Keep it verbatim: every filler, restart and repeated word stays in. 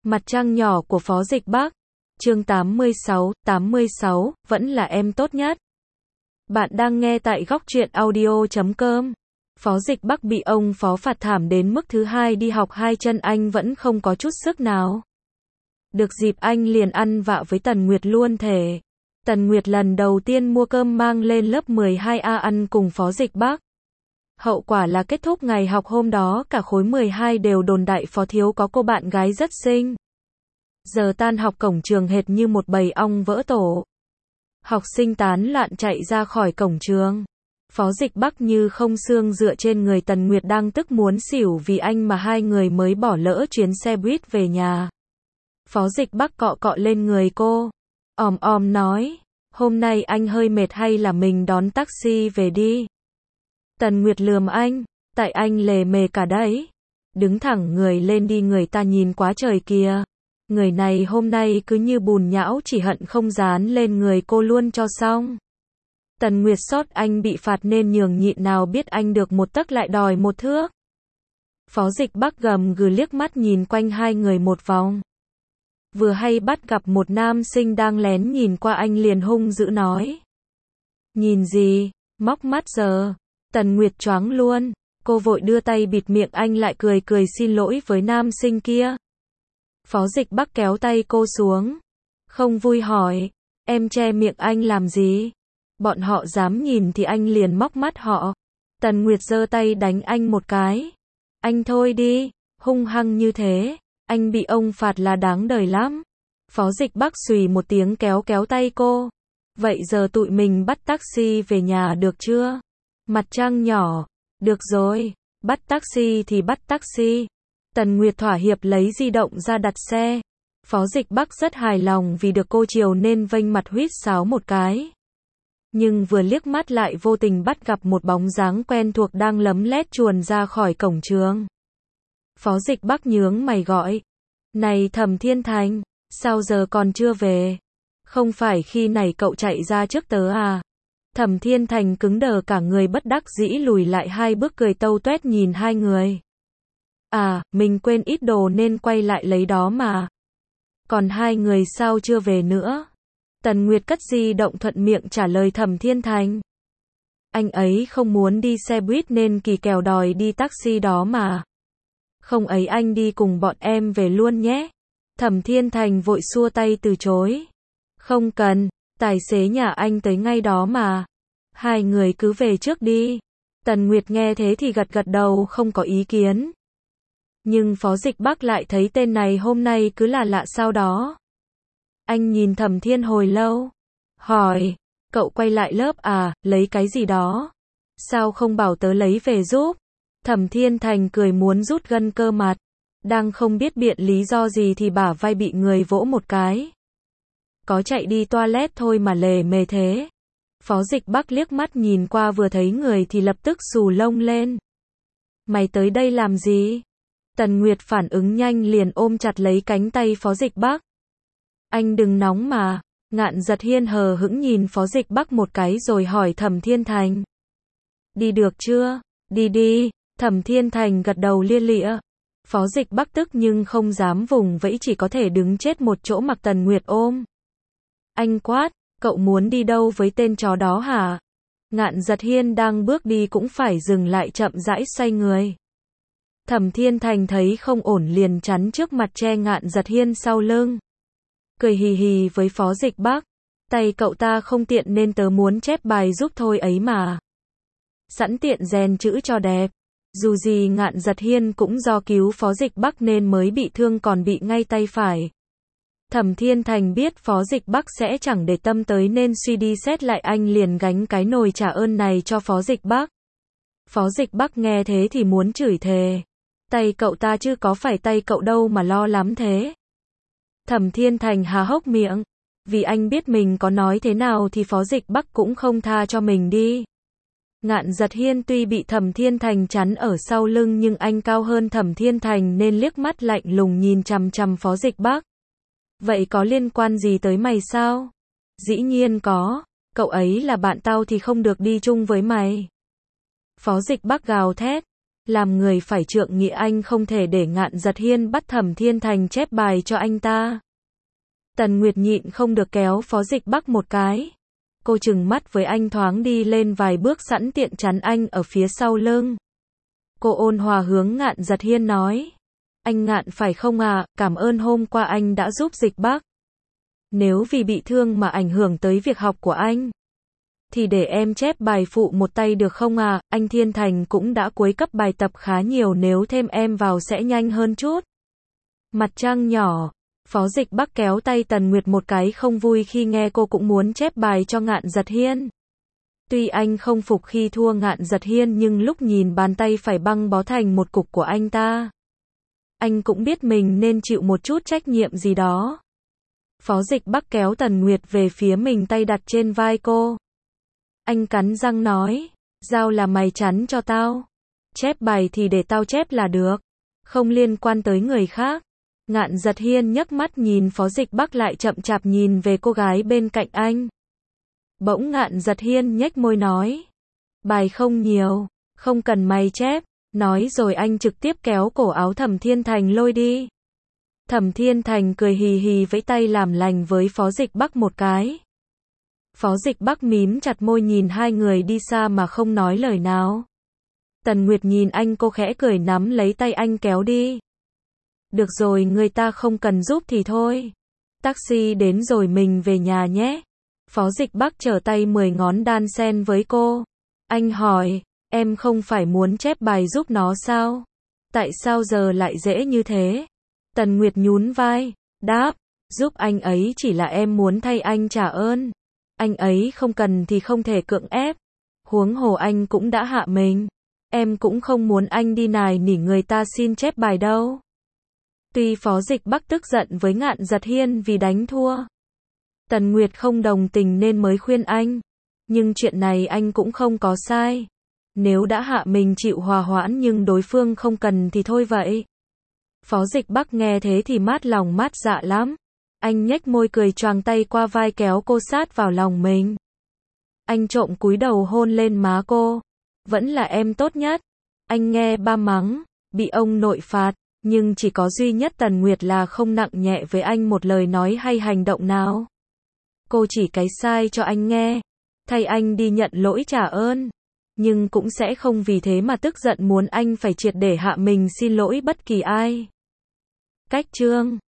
Mặt trăng nhỏ của Phó Dịch Bắc. Chương tám mươi sáu, tám mươi sáu, vẫn là em tốt nhất. Bạn đang nghe tại góc truyện audio chấm com. Phó Dịch Bắc bị ông Phó phạt thảm đến mức thứ hai đi học hai chân anh vẫn không có chút sức nào. Được dịp anh liền ăn vạ với Tần Nguyệt luôn thể. Tần Nguyệt lần đầu tiên mua cơm mang lên lớp mười hai A ăn cùng Phó Dịch Bắc. Hậu quả là kết thúc ngày học hôm đó cả khối mười hai đều đồn đại Phó Thiếu có cô bạn gái rất xinh. Giờ tan học cổng trường hệt như một bầy ong vỡ tổ. Học sinh tán loạn chạy ra khỏi cổng trường. Phó Dịch Bắc như không xương dựa trên người Tần Nguyệt đang tức muốn xỉu vì anh mà hai người mới bỏ lỡ chuyến xe buýt về nhà. Phó Dịch Bắc cọ cọ lên người cô. Òm òm nói, hôm nay anh hơi mệt hay là mình đón taxi về đi. Tần Nguyệt lườm anh, tại anh lề mề cả đấy. Đứng thẳng người lên đi, người ta nhìn quá trời kìa. Người này hôm nay cứ như bùn nhão, chỉ hận không dán lên người cô luôn cho xong. Tần Nguyệt sót anh bị phạt nên nhường nhịn, nào biết anh được một tấc lại đòi một thước. Phó Dịch Bắc gầm gừ liếc mắt nhìn quanh hai người một vòng. Vừa hay bắt gặp một nam sinh đang lén nhìn qua anh liền hung dữ nói. Nhìn gì, móc mắt giờ. Tần Nguyệt choáng luôn, cô vội đưa tay bịt miệng anh lại, cười cười xin lỗi với nam sinh kia. Phó Dịch Bắc kéo tay cô xuống. Không vui hỏi, em che miệng anh làm gì? Bọn họ dám nhìn thì anh liền móc mắt họ. Tần Nguyệt giơ tay đánh anh một cái. Anh thôi đi, hung hăng như thế, anh bị ông phạt là đáng đời lắm. Phó Dịch Bắc xùy một tiếng kéo kéo tay cô. Vậy giờ tụi mình bắt taxi về nhà được chưa? Mặt trăng nhỏ, được rồi, bắt taxi thì bắt taxi. Tần Nguyệt thỏa hiệp lấy di động ra đặt xe. Phó Dịch Bắc rất hài lòng vì được cô chiều nên vênh mặt huýt sáo một cái. Nhưng vừa liếc mắt lại vô tình bắt gặp một bóng dáng quen thuộc đang lấm lét chuồn ra khỏi cổng trường. Phó Dịch Bắc nhướng mày gọi. Này Thẩm Thiên Thành, sao giờ còn chưa về? Không phải khi này cậu chạy ra trước tớ à? Thẩm Thiên Thành cứng đờ cả người, bất đắc dĩ lùi lại hai bước, cười tâu tuét nhìn hai người. À, mình quên ít đồ nên quay lại lấy đó mà. Còn hai người sao chưa về nữa? Tần Nguyệt cất di động thuận miệng trả lời Thẩm Thiên Thành. Anh ấy không muốn đi xe buýt nên kỳ kèo đòi đi taxi đó mà. Không ấy anh đi cùng bọn em về luôn nhé. Thẩm Thiên Thành vội xua tay từ chối. Không cần, tài xế nhà anh tới ngay đó mà. Hai người cứ về trước đi. Tần Nguyệt nghe thế thì gật gật đầu không có ý kiến. Nhưng Phó Dịch Bắc lại thấy tên này hôm nay cứ là lạ sao đó. Anh nhìn Thẩm Thiên hồi lâu. Hỏi, cậu quay lại lớp à, lấy cái gì đó? Sao không bảo tớ lấy về giúp? Thẩm Thiên Thành cười muốn rút gân cơ mặt. Đang không biết biện lý do gì thì bả vai bị người vỗ một cái. Có chạy đi toilet thôi mà lề mề thế. Phó Dịch Bắc liếc mắt nhìn qua vừa thấy người thì lập tức xù lông lên. Mày tới đây làm gì? Tần Nguyệt phản ứng nhanh liền ôm chặt lấy cánh tay Phó Dịch Bắc. Anh đừng nóng mà. Ngạn Giật Hiên hờ hững nhìn Phó Dịch Bắc một cái rồi hỏi Thẩm Thiên Thành. Đi được chưa? Đi đi. Thẩm Thiên Thành gật đầu lia lịa. Phó Dịch Bắc tức nhưng không dám vùng vẫy, chỉ có thể đứng chết một chỗ mặc Tần Nguyệt ôm. Anh quát, cậu muốn đi đâu với tên chó đó hả? Ngạn Giật Hiên đang bước đi cũng phải dừng lại, chậm rãi xoay người. Thẩm Thiên Thành thấy không ổn liền chắn trước mặt, che Ngạn Giật Hiên sau lưng. Cười hì hì với Phó Dịch Bắc. Tay cậu ta không tiện nên tớ muốn chép bài giúp thôi ấy mà. Sẵn tiện rèn chữ cho đẹp. Dù gì Ngạn Giật Hiên cũng do cứu Phó Dịch Bắc nên mới bị thương, còn bị ngay tay phải. Thẩm Thiên Thành biết Phó Dịch Bắc sẽ chẳng để tâm tới nên suy đi xét lại, anh liền gánh cái nồi trả ơn này cho Phó Dịch Bắc. Phó Dịch Bắc nghe thế thì muốn chửi thề. Tay cậu ta chứ có phải tay cậu đâu mà lo lắm thế. Thẩm Thiên Thành há hốc miệng. Vì anh biết mình có nói thế nào thì Phó Dịch Bắc cũng không tha cho mình đi. Ngạn Giật Hiên tuy bị Thẩm Thiên Thành chắn ở sau lưng nhưng anh cao hơn Thẩm Thiên Thành nên liếc mắt lạnh lùng nhìn chằm chằm Phó Dịch Bắc. Vậy có liên quan gì tới mày sao? Dĩ nhiên có, cậu ấy là bạn tao thì không được đi chung với mày. Phó Dịch Bắc gào thét. Làm người phải trượng nghĩa, anh không thể để Ngạn Giật Hiên bắt Thẩm Thiên Thành chép bài cho anh ta. Tần Nguyệt nhịn không được kéo Phó Dịch Bắc một cái. Cô trừng mắt với anh, thoáng đi lên vài bước sẵn tiện chắn anh ở phía sau lưng. Cô ôn hòa hướng Ngạn Giật Hiên nói. Anh Ngạn phải không à, cảm ơn hôm qua anh đã giúp Dịch Bắc. Nếu vì bị thương mà ảnh hưởng tới việc học của anh, thì để em chép bài phụ một tay được không à, anh Thiên Thành cũng đã cuối cấp bài tập khá nhiều, nếu thêm em vào sẽ nhanh hơn chút. Mặt trăng nhỏ, Phó Dịch Bắc kéo tay Tần Nguyệt một cái, không vui khi nghe cô cũng muốn chép bài cho Ngạn Giật Hiên. Tuy anh không phục khi thua Ngạn Giật Hiên, nhưng lúc nhìn bàn tay phải băng bó thành một cục của anh ta, anh cũng biết mình nên chịu một chút trách nhiệm gì đó. Phó Dịch Bắc kéo Tần Nguyệt về phía mình, tay đặt trên vai cô. Anh cắn răng nói, giao là mày chắn cho tao. Chép bài thì để tao chép là được, không liên quan tới người khác. Ngạn Giật Hiên nhấc mắt nhìn Phó Dịch Bắc, lại chậm chạp nhìn về cô gái bên cạnh anh. Bỗng Ngạn Giật Hiên nhếch môi nói, bài không nhiều, không cần mày chép. Nói rồi anh trực tiếp kéo cổ áo Thẩm Thiên Thành lôi đi. Thẩm Thiên Thành cười hì hì vẫy tay làm lành với Phó Dịch Bắc một cái. Phó Dịch Bắc mím chặt môi nhìn hai người đi xa mà không nói lời nào. Tần Nguyệt nhìn anh, cô khẽ cười nắm lấy tay anh kéo đi. Được rồi, người ta không cần giúp thì thôi. Taxi đến rồi mình về nhà nhé. Phó Dịch Bắc trở tay mười ngón đan sen với cô. Anh hỏi, em không phải muốn chép bài giúp nó sao? Tại sao giờ lại dễ như thế? Tần Nguyệt nhún vai, đáp, giúp anh ấy chỉ là em muốn thay anh trả ơn. Anh ấy không cần thì không thể cưỡng ép. Huống hồ anh cũng đã hạ mình. Em cũng không muốn anh đi nài nỉ người ta xin chép bài đâu. Tuy Phó Dịch Bắc tức giận với Ngạn Giật Hiên vì đánh thua, Tần Nguyệt không đồng tình nên mới khuyên anh. Nhưng chuyện này anh cũng không có sai. Nếu đã hạ mình chịu hòa hoãn nhưng đối phương không cần thì thôi vậy. Phó Dịch Bắc nghe thế thì mát lòng mát dạ lắm. Anh nhếch môi cười, choàng tay qua vai kéo cô sát vào lòng mình. Anh trộm cúi đầu hôn lên má cô. Vẫn là em tốt nhất. Anh nghe ba mắng, bị ông nội phạt, nhưng chỉ có duy nhất Tần Nguyệt là không nặng nhẹ với anh một lời nói hay hành động nào. Cô chỉ cái sai cho anh nghe, thay anh đi nhận lỗi trả ơn, nhưng cũng sẽ không vì thế mà tức giận muốn anh phải triệt để hạ mình xin lỗi bất kỳ ai. Cách chương